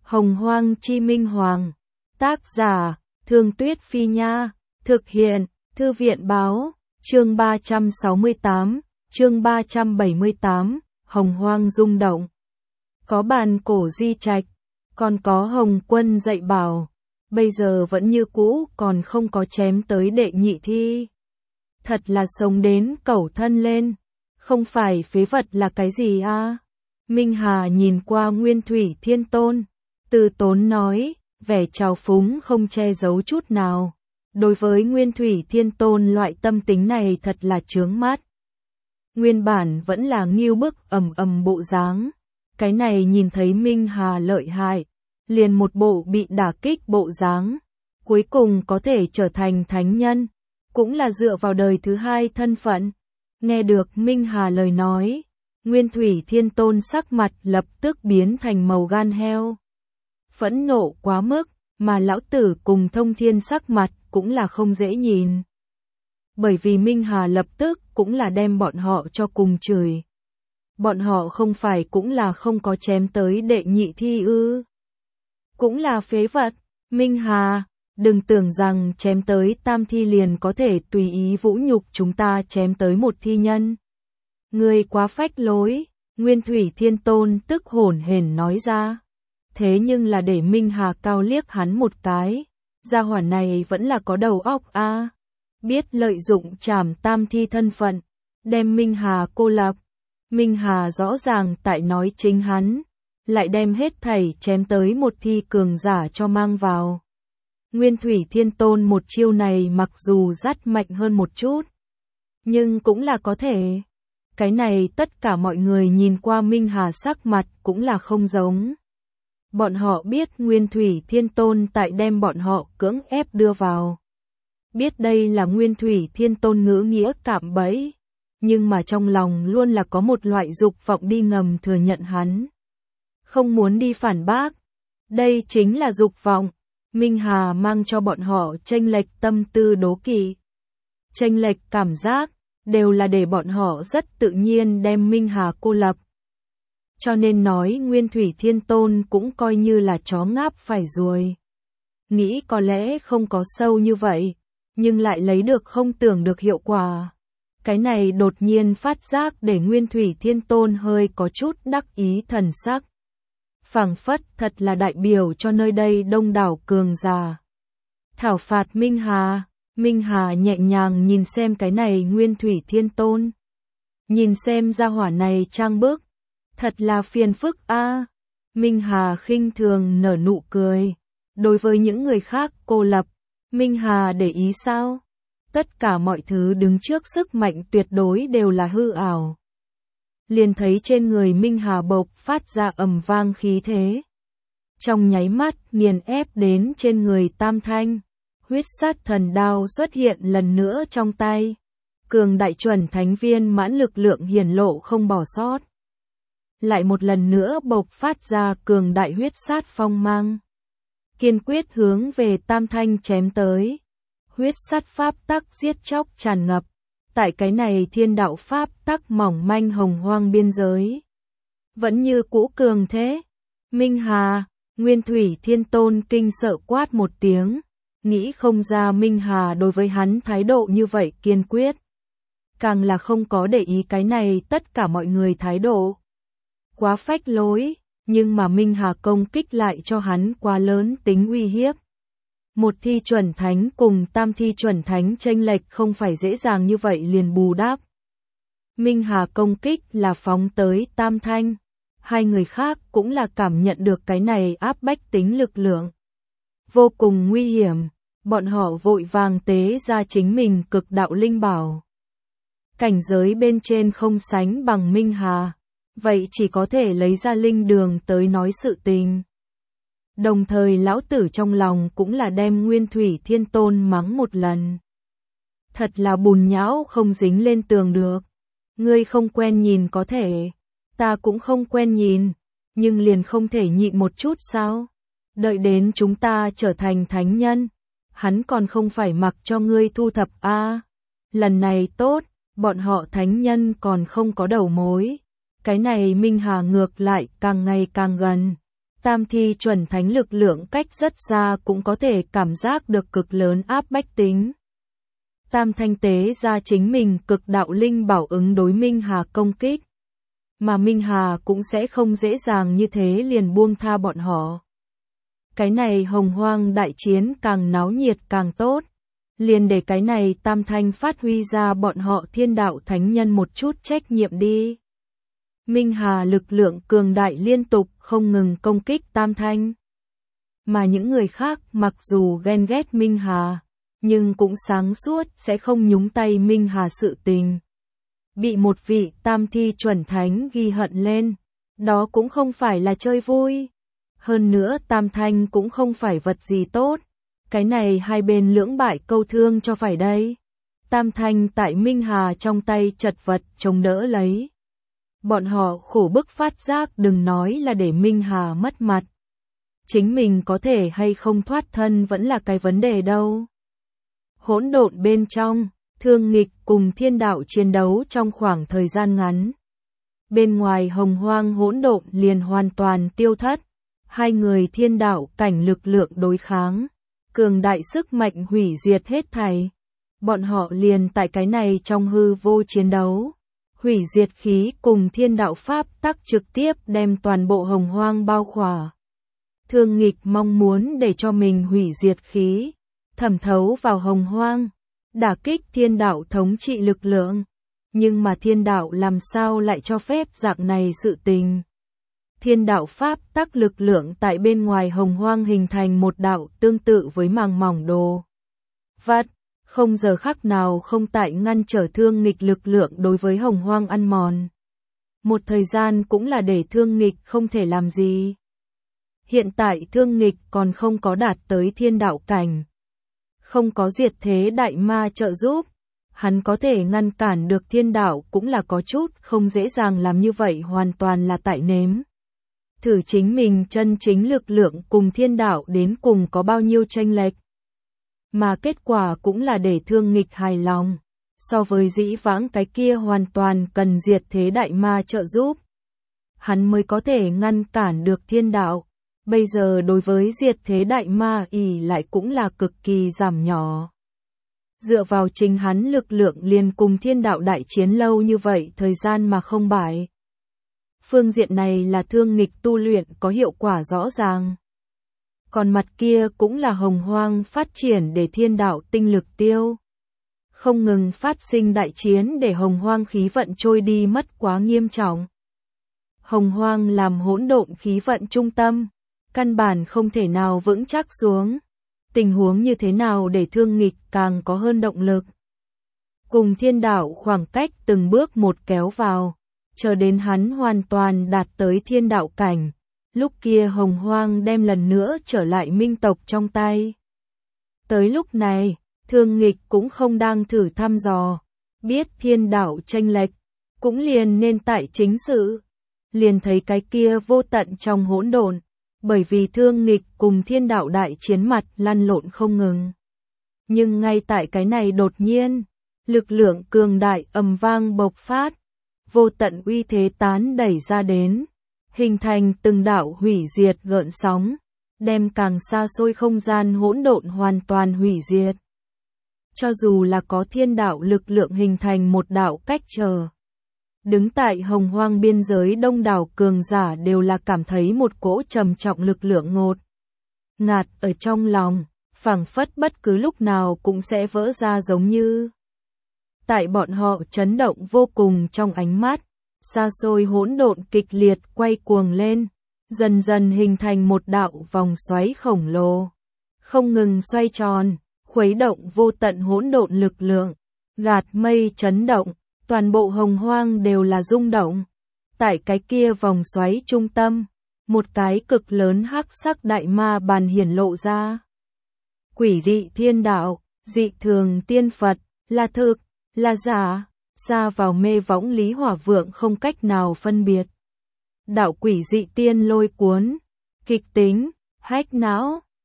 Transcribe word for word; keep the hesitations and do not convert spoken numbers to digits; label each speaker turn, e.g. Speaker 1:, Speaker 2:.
Speaker 1: Hồng Hoang Chi Minh Hoàng. Tác giả, Thương Tuyết Phi Nha. Thực hiện, Thư viện Báo. Chương ba trăm sáu mươi tám, chương ba trăm bảy mươi tám, Hồng Hoang rung động. Có bàn cổ di trạch, còn có Hồng Quân dạy bảo, bây giờ vẫn như cũ còn không có chém tới đệ nhị thi. Thật là sống đến cẩu thân lên, không phải phế vật là cái gì à? Minh Hà nhìn qua Nguyên Thủy Thiên Tôn, từ tốn nói, vẻ trào phúng không che giấu chút nào. Đối với Nguyên Thủy Thiên Tôn loại tâm tính này thật là chướng mắt. Nguyên bản vẫn là nghiêu bức ầm ầm bộ dáng, cái này nhìn thấy Minh Hà lợi hại, liền một bộ bị đả kích bộ dáng, cuối cùng có thể trở thành thánh nhân, cũng là dựa vào đời thứ hai thân phận. Nghe được Minh Hà lời nói, Nguyên Thủy Thiên Tôn sắc mặt lập tức biến thành màu gan heo. Phẫn nộ quá mức, mà lão tử cùng Thông Thiên sắc mặt cũng là không dễ nhìn. Bởi vì Minh Hà lập tức cũng là đem bọn họ cho cùng chửi. Bọn họ không phải cũng là không có chém tới đệ nhị thi ư? Cũng là phế vật. Minh Hà, đừng tưởng rằng chém tới tam thi liền có thể tùy ý vũ nhục chúng ta chém tới một thi nhân. Ngươi quá phách lối, Nguyên Thủy Thiên Tôn tức hổn hển nói ra. Thế nhưng là để Minh Hà cao liếc hắn một cái, gia hỏa này vẫn là có đầu óc a, à. Biết lợi dụng trảm tam thi thân phận, đem Minh Hà cô lập. Minh Hà rõ ràng tại nói chính hắn, lại đem hết thảy chém tới một thi cường giả cho mang vào. Nguyên Thủy Thiên Tôn một chiêu này mặc dù rất mạnh hơn một chút, nhưng cũng là có thể. Cái này tất cả mọi người nhìn qua Minh Hà sắc mặt cũng là không giống. Bọn họ biết Nguyên Thủy Thiên Tôn tại đem bọn họ cưỡng ép đưa vào. Biết đây là Nguyên Thủy Thiên Tôn ngữ nghĩa cạm bẫy, nhưng mà trong lòng luôn là có một loại dục vọng đi ngầm thừa nhận hắn. Không muốn đi phản bác. Đây chính là dục vọng. Minh Hà mang cho bọn họ chênh lệch tâm tư đố kỵ, chênh lệch cảm giác, đều là để bọn họ rất tự nhiên đem Minh Hà cô lập. Cho nên nói Nguyên Thủy Thiên Tôn cũng coi như là chó ngáp phải ruồi. Nghĩ có lẽ không có sâu như vậy, nhưng lại lấy được không tưởng được hiệu quả. Cái này đột nhiên phát giác để Nguyên Thủy Thiên Tôn hơi có chút đắc ý thần sắc. Phảng phất thật là đại biểu cho nơi đây đông đảo cường giả. Thảo phạt Minh Hà, Minh Hà nhẹ nhàng nhìn xem cái này Nguyên Thủy Thiên Tôn. Nhìn xem gia hỏa này trang bức, thật là phiền phức a. À. Minh Hà khinh thường nở nụ cười. Đối với những người khác cô lập, Minh Hà để ý sao? Tất cả mọi thứ đứng trước sức mạnh tuyệt đối đều là hư ảo. Liền thấy trên người Minh Hà bộc phát ra ầm vang khí thế. Trong nháy mắt nghiền ép đến trên người Tam Thanh. Huyết sát thần đao xuất hiện lần nữa trong tay. Cường đại chuẩn thánh viên mãn lực lượng hiển lộ không bỏ sót. Lại một lần nữa bộc phát ra cường đại huyết sát phong mang. Kiên quyết hướng về Tam Thanh chém tới. Huyết sát pháp tắc giết chóc tràn ngập. Tại cái này thiên đạo pháp tắc mỏng manh hồng hoang biên giới. Vẫn như cũ cường thế. Minh Hà, Nguyên Thủy Thiên Tôn kinh sợ quát một tiếng. Nghĩ không ra Minh Hà đối với hắn thái độ như vậy kiên quyết. Càng là không có để ý cái này tất cả mọi người thái độ. Quá phách lối, nhưng mà Minh Hà công kích lại cho hắn quá lớn tính uy hiếp. Một thi chuẩn thánh cùng tam thi chuẩn thánh chênh lệch không phải dễ dàng như vậy liền bù đắp. Minh Hà công kích là phóng tới Tam Thanh. Hai người khác cũng là cảm nhận được cái này áp bách tính lực lượng. Vô cùng nguy hiểm, bọn họ vội vàng tế ra chính mình cực đạo linh bảo. Cảnh giới bên trên không sánh bằng Minh Hà, vậy chỉ có thể lấy ra linh đường tới nói sự tình. Đồng thời lão tử trong lòng cũng là đem Nguyên Thủy Thiên Tôn mắng một lần. Thật là bùn nhão không dính lên tường được. Ngươi không quen nhìn có thể, ta cũng không quen nhìn, nhưng liền không thể nhịn một chút sao? Đợi đến chúng ta trở thành thánh nhân, hắn còn không phải mặc cho ngươi thu thập a. À, lần này tốt, bọn họ thánh nhân còn không có đầu mối. Cái này Minh Hà ngược lại càng ngày càng gần. Tam thi chuẩn thánh lực lượng cách rất xa cũng có thể cảm giác được cực lớn áp bách tính. Tam thanh tế ra chính mình cực đạo linh bảo ứng đối Minh Hà công kích. Mà Minh Hà cũng sẽ không dễ dàng như thế liền buông tha bọn họ. Cái này hồng hoang đại chiến càng náo nhiệt càng tốt. Liền để cái này tam thanh phát huy ra bọn họ thiên đạo thánh nhân một chút trách nhiệm đi. Minh Hà lực lượng cường đại liên tục không ngừng công kích tam thanh. Mà những người khác mặc dù ghen ghét Minh Hà, nhưng cũng sáng suốt sẽ không nhúng tay Minh Hà sự tình. Bị một vị tam thi chuẩn thánh ghi hận lên, đó cũng không phải là chơi vui. Hơn nữa tam thanh cũng không phải vật gì tốt. Cái này hai bên lưỡng bại câu thương cho phải đây. Tam thanh tại Minh Hà trong tay chật vật chống đỡ lấy. Bọn họ khổ bức phát giác đừng nói là để Minh Hà mất mặt. Chính mình có thể hay không thoát thân vẫn là cái vấn đề đâu. Hỗn độn bên trong, Thương Nghịch cùng thiên đạo chiến đấu trong khoảng thời gian ngắn. Bên ngoài hồng hoang hỗn độn liền hoàn toàn tiêu thất. Hai người thiên đạo cảnh lực lượng đối kháng. Cường đại sức mạnh hủy diệt hết thảy. Bọn họ liền tại cái này trong hư vô chiến đấu. Hủy diệt khí cùng thiên đạo pháp tắc trực tiếp đem toàn bộ hồng hoang bao khỏa. Thương Nghịch mong muốn để cho mình hủy diệt khí, thẩm thấu vào hồng hoang, đả kích thiên đạo thống trị lực lượng. Nhưng mà thiên đạo làm sao lại cho phép dạng này sự tình. Thiên đạo pháp tắc lực lượng tại bên ngoài hồng hoang hình thành một đạo tương tự với màng mỏng đồ vật, không giờ khắc nào không tại ngăn trở Thương Nghịch lực lượng đối với hồng hoang ăn mòn. Một thời gian cũng là để Thương Nghịch không thể làm gì. Hiện tại Thương Nghịch còn không có đạt tới thiên đạo cảnh. Không có diệt thế đại ma trợ giúp. Hắn có thể ngăn cản được thiên đạo cũng là có chút không dễ dàng làm như vậy hoàn toàn là tại nếm. Thử chính mình chân chính lực lượng cùng thiên đạo đến cùng có bao nhiêu chênh lệch. Mà kết quả cũng là để Thương Nghịch hài lòng. So với dĩ vãng cái kia hoàn toàn cần diệt thế đại ma trợ giúp. Hắn mới có thể ngăn cản được thiên đạo. Bây giờ đối với diệt thế đại ma ỷ lại cũng là cực kỳ giảm nhỏ. Dựa vào chính hắn lực lượng liền cùng thiên đạo đại chiến lâu như vậy thời gian mà không bại. Phương diện này là Thương Nghịch tu luyện có hiệu quả rõ ràng. Còn mặt kia cũng là hồng hoang phát triển để thiên đạo tinh lực tiêu. Không ngừng phát sinh đại chiến để hồng hoang khí vận trôi đi mất quá nghiêm trọng. Hồng hoang làm hỗn độn khí vận trung tâm, căn bản không thể nào vững chắc xuống. Tình huống như thế nào để Thương Nghịch càng có hơn động lực. Cùng thiên đạo khoảng cách từng bước một kéo vào, chờ đến hắn hoàn toàn đạt tới thiên đạo cảnh. Lúc kia hồng hoang đem lần nữa trở lại minh tộc trong tay. Tới lúc này, Thương Nghịch cũng không đang thử thăm dò, biết thiên đạo chênh lệch, cũng liền nên tại chính sự. Liền thấy cái kia vô tận trong hỗn độn, bởi vì Thương Nghịch cùng thiên đạo đại chiến mặt lăn lộn không ngừng. Nhưng ngay tại cái này đột nhiên, lực lượng cường đại ầm vang bộc phát, vô tận uy thế tán đẩy ra đến, hình thành từng đạo hủy diệt gợn sóng, đem càng xa xôi không gian hỗn độn hoàn toàn hủy diệt. Cho dù là có thiên đạo lực lượng hình thành một đạo cách trở. Đứng tại hồng hoang biên giới đông đảo cường giả đều là cảm thấy một cỗ trầm trọng lực lượng ngột ngạt ở trong lòng, phảng phất bất cứ lúc nào cũng sẽ vỡ ra giống như. Tại bọn họ chấn động vô cùng trong ánh mắt, xa xôi hỗn độn kịch liệt quay cuồng lên, dần dần hình thành một đạo vòng xoáy khổng lồ, không ngừng xoay tròn, khuấy động vô tận hỗn độn lực lượng, gạt mây chấn động. Toàn bộ hồng hoang đều là rung động. Tại cái kia vòng xoáy trung tâm, một cái cực lớn hắc sắc đại ma bàn hiển lộ ra. Quỷ dị thiên đạo, dị thường tiên Phật, là thực, là giả, xa vào mê võng Lý Hỏa Vượng không cách nào phân biệt. Đạo quỷ dị tiên lôi cuốn, kịch tính, hách não,